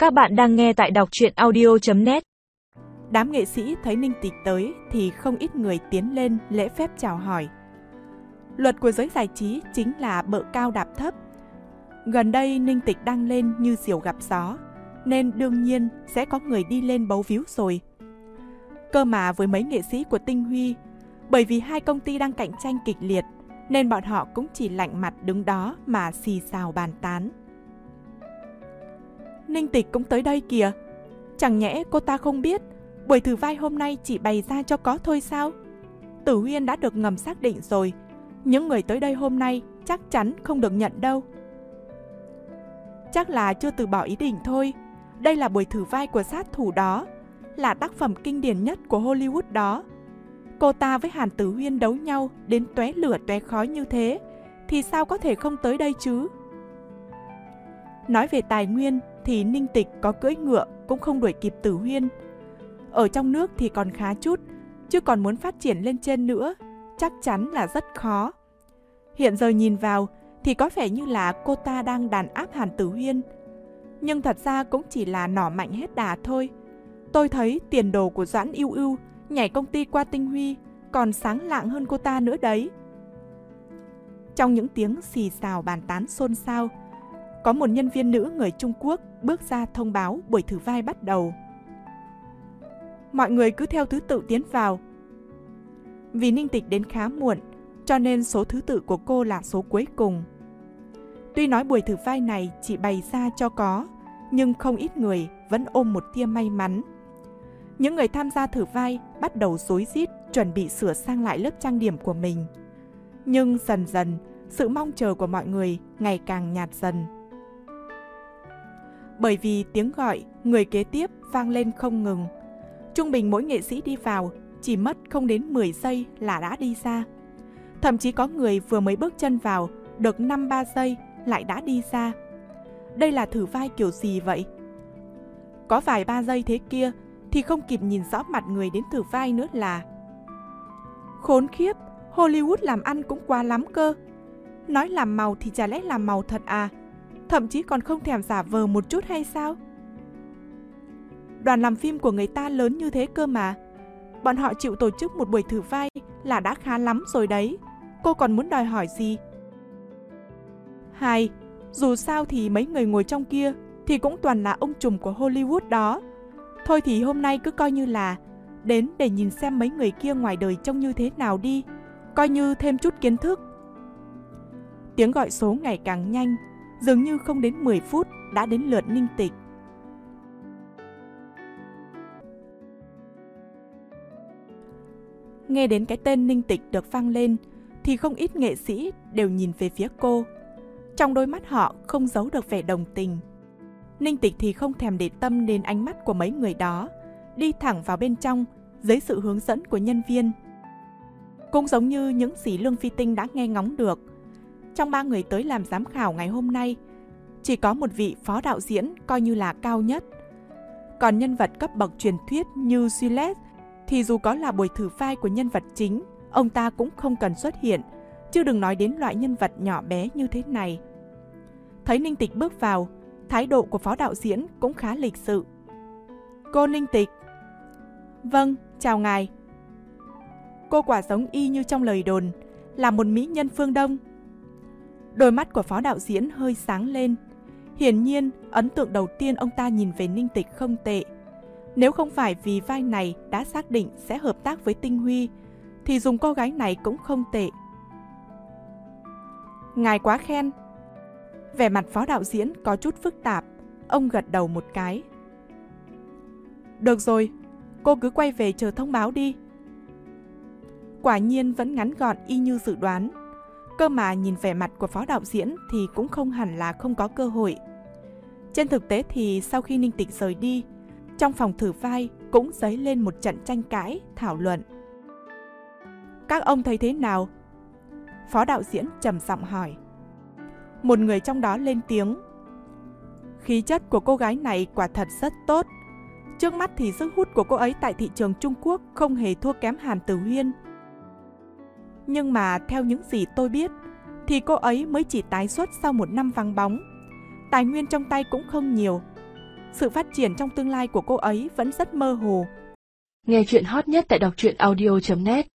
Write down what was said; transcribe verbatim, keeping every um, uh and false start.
Các bạn đang nghe tại đọc truyện audio chấm net. Đám nghệ sĩ thấy Ninh Tịch tới thì không ít người tiến lên lễ phép chào hỏi. Luật của giới giải trí chính là bợ cao đạp thấp. Gần đây Ninh Tịch đang lên như diều gặp gió, nên đương nhiên sẽ có người đi lên bấu víu rồi. Cơ mà với mấy nghệ sĩ của Tinh Huy, bởi vì hai công ty đang cạnh tranh kịch liệt, nên bọn họ cũng chỉ lạnh mặt đứng đó mà xì xào bàn tán. Ninh Tịch cũng tới đây kìa. Chẳng nhẽ cô ta không biết buổi thử vai hôm nay chỉ bày ra cho có thôi sao? Tử Huyên đã được ngầm xác định rồi. Những người tới đây hôm nay chắc chắn không được nhận đâu. Chắc là chưa từ bỏ ý định thôi. Đây là buổi thử vai của sát thủ đó, là tác phẩm kinh điển nhất của Hollywood đó. Cô ta với Hàn Tử Huyên đấu nhau đến tóe lửa tóe khói như thế, thì sao có thể không tới đây chứ? Nói về tài nguyên thì Ninh Tịch có cưỡi ngựa cũng không đuổi kịp Tử Huyên. Ở trong nước thì còn khá chút, chứ còn muốn phát triển lên trên nữa chắc chắn là rất khó. Hiện giờ nhìn vào thì có vẻ như là cô ta đang đàn áp Hàn Tử Huyên, nhưng thật ra cũng chỉ là nỏ mạnh hết đà thôi. Tôi thấy tiền đồ của Doãn Ưu Ưu nhảy công ty qua Tinh Huy còn sáng lạng hơn cô ta nữa đấy. Trong những tiếng xì xào bàn tán xôn xao, có một nhân viên nữ người Trung Quốc bước ra thông báo buổi thử vai bắt đầu. Mọi người cứ theo thứ tự tiến vào. Vì Ninh Tịch đến khá muộn, cho nên số thứ tự của cô là số cuối cùng. Tuy nói buổi thử vai này chỉ bày ra cho có, nhưng không ít người vẫn ôm một tia may mắn. Những người tham gia thử vai bắt đầu rối rít chuẩn bị sửa sang lại lớp trang điểm của mình. Nhưng dần dần, sự mong chờ của mọi người ngày càng nhạt dần. Bởi vì tiếng gọi người kế tiếp vang lên không ngừng. Trung bình mỗi nghệ sĩ đi vào chỉ mất không đến mười giây là đã đi ra. Thậm chí có người vừa mới bước chân vào được năm ba giây lại đã đi ra. Đây là thử vai kiểu gì vậy? Có vài ba giây thế kia thì không kịp nhìn rõ mặt người đến thử vai nữa là. Khốn khiếp, Hollywood làm ăn cũng quá lắm cơ. Nói làm màu thì chả lẽ làm màu thật à? Thậm chí còn không thèm giả vờ một chút hay sao? Đoàn làm phim của người ta lớn như thế cơ mà. Bọn họ chịu tổ chức một buổi thử vai là đã khá lắm rồi đấy. Cô còn muốn đòi hỏi gì? Hai, dù sao thì mấy người ngồi trong kia thì cũng toàn là ông trùm của Hollywood đó. Thôi thì hôm nay cứ coi như là đến để nhìn xem mấy người kia ngoài đời trông như thế nào đi, coi như thêm chút kiến thức. Tiếng gọi số ngày càng nhanh, dường như không đến mười phút đã đến lượt Ninh Tịch. Nghe đến cái tên Ninh Tịch được vang lên thì không ít nghệ sĩ đều nhìn về phía cô. Trong đôi mắt họ không giấu được vẻ đồng tình. Ninh Tịch thì không thèm để tâm đến ánh mắt của mấy người đó, đi thẳng vào bên trong dưới sự hướng dẫn của nhân viên. Cũng giống như những gì Lương Phi Tinh đã nghe ngóng được, trong ba người tới làm giám khảo ngày hôm nay, chỉ có một vị phó đạo diễn coi như là cao nhất. Còn nhân vật cấp bậc truyền thuyết như Juliet thì dù có là buổi thử vai của nhân vật chính, ông ta cũng không cần xuất hiện, chứ đừng nói đến loại nhân vật nhỏ bé như thế này. Thấy Ninh Tịch bước vào, thái độ của phó đạo diễn cũng khá lịch sự. Cô Ninh Tịch. Vâng, chào ngài. Cô quả giống y như trong lời đồn, là một mỹ nhân phương Đông. Đôi mắt của phó đạo diễn hơi sáng lên. Hiển nhiên, ấn tượng đầu tiên ông ta nhìn về Ninh Tịch không tệ. Nếu không phải vì vai này đã xác định sẽ hợp tác với Tinh Huy, thì dùng cô gái này cũng không tệ. Ngài quá khen. Vẻ mặt phó đạo diễn có chút phức tạp, ông gật đầu một cái. Được rồi, cô cứ quay về chờ thông báo đi. Quả nhiên vẫn ngắn gọn y như dự đoán. Cơ mà nhìn vẻ mặt của phó đạo diễn thì cũng không hẳn là không có cơ hội. Trên thực tế thì sau khi Ninh Tịch rời đi, trong phòng thử vai cũng dấy lên một trận tranh cãi, thảo luận. Các ông thấy thế nào? Phó đạo diễn trầm giọng hỏi. Một người trong đó lên tiếng. Khí chất của cô gái này quả thật rất tốt. Trước mắt thì sức hút của cô ấy tại thị trường Trung Quốc không hề thua kém Hàn Tử Huyên. Nhưng mà theo những gì tôi biết thì cô ấy mới chỉ tái xuất sau một năm vắng bóng. Tài nguyên trong tay cũng không nhiều. sự phát triển trong tương lai của cô ấy vẫn rất mơ hồ. Nghe chuyện hot nhất tại đọc truyện audio chấm net.